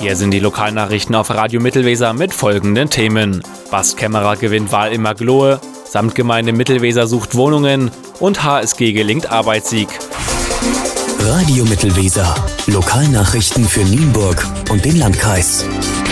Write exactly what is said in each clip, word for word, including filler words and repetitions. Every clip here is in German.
Hier sind die Lokalnachrichten auf Radio Mittelweser mit folgenden Themen. Bastkämmerer gewinnt Wahl in Maglohe, Samtgemeinde Mittelweser sucht Wohnungen und H S G gelingt Arbeitssieg. Radio Mittelweser. Lokalnachrichten für Nienburg und den Landkreis.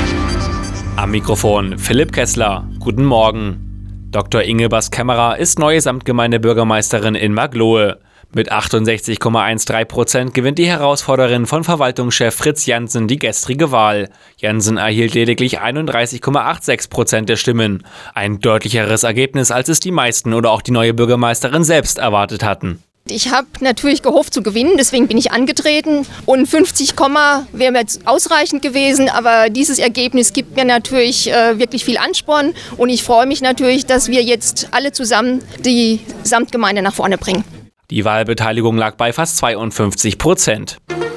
Am Mikrofon Philipp Kessler. Guten Morgen. Doktor Inge Bastkämmerer ist neue Samtgemeindebürgermeisterin in Maglohe. Mit achtundsechzig Komma dreizehn Prozent gewinnt die Herausforderin von Verwaltungschef Fritz Jansen die gestrige Wahl. Jansen erhielt lediglich einunddreißig Komma sechsundachtzig Prozent der Stimmen. Ein deutlicheres Ergebnis, als es die meisten oder auch die neue Bürgermeisterin selbst erwartet hatten. Ich habe natürlich gehofft zu gewinnen, deswegen bin ich angetreten. Und fünfzig Komma wäre mir jetzt ausreichend gewesen, aber dieses Ergebnis gibt mir natürlich äh, wirklich viel Ansporn. Und ich freue mich natürlich, dass wir jetzt alle zusammen die Samtgemeinde nach vorne bringen. Die Wahlbeteiligung lag bei fast zweiundfünfzig Prozent.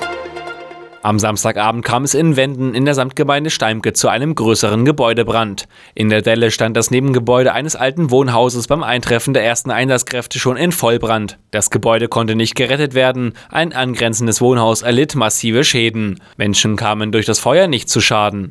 Am Samstagabend kam es in Wenden in der Samtgemeinde Steimke zu einem größeren Gebäudebrand. In der Delle stand das Nebengebäude eines alten Wohnhauses beim Eintreffen der ersten Einsatzkräfte schon in Vollbrand. Das Gebäude konnte nicht gerettet werden, ein angrenzendes Wohnhaus erlitt massive Schäden. Menschen kamen durch das Feuer nicht zu Schaden.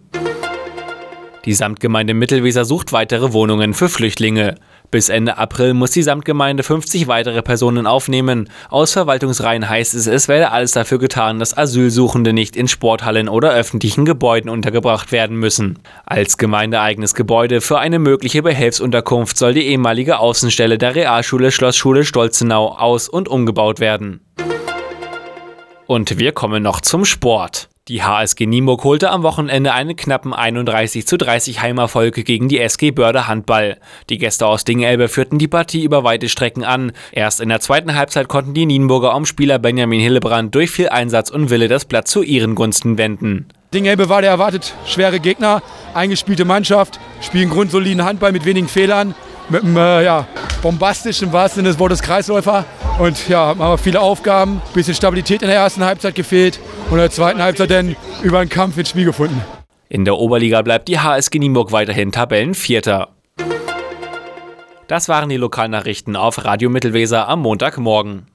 Die Samtgemeinde Mittelweser sucht weitere Wohnungen für Flüchtlinge. Bis Ende April muss die Samtgemeinde fünfzig weitere Personen aufnehmen. Aus Verwaltungsreihen heißt es, es werde alles dafür getan, dass Asylsuchende nicht in Sporthallen oder öffentlichen Gebäuden untergebracht werden müssen. Als gemeindeeigenes Gebäude für eine mögliche Behelfsunterkunft soll die ehemalige Außenstelle der Realschule Schlossschule Stolzenau aus- und umgebaut werden. Und wir kommen noch zum Sport. Die H S G Nienburg holte am Wochenende einen knappen einunddreißig zu dreißig Heimerfolg gegen die S G Börde Handball. Die Gäste aus Dingelbe führten die Partie über weite Strecken an. Erst in der zweiten Halbzeit konnten die Nienburger um Spieler Benjamin Hillebrand durch viel Einsatz und Wille das Blatt zu ihren Gunsten wenden. Dingelbe war der erwartet schwere Gegner, eingespielte Mannschaft, spielen grundsoliden Handball mit wenigen Fehlern, mit einem äh, ja, bombastischen, im wahrsten Sinne des Wortes, Kreisläufer. Und ja, haben wir viele Aufgaben, ein bisschen Stabilität in der ersten Halbzeit gefehlt und in der zweiten Halbzeit dann über einen Kampf ins Spiel gefunden. In der Oberliga bleibt die H S G Nienburg weiterhin Tabellenvierter. Das waren die Lokalnachrichten auf Radio Mittelweser am Montagmorgen.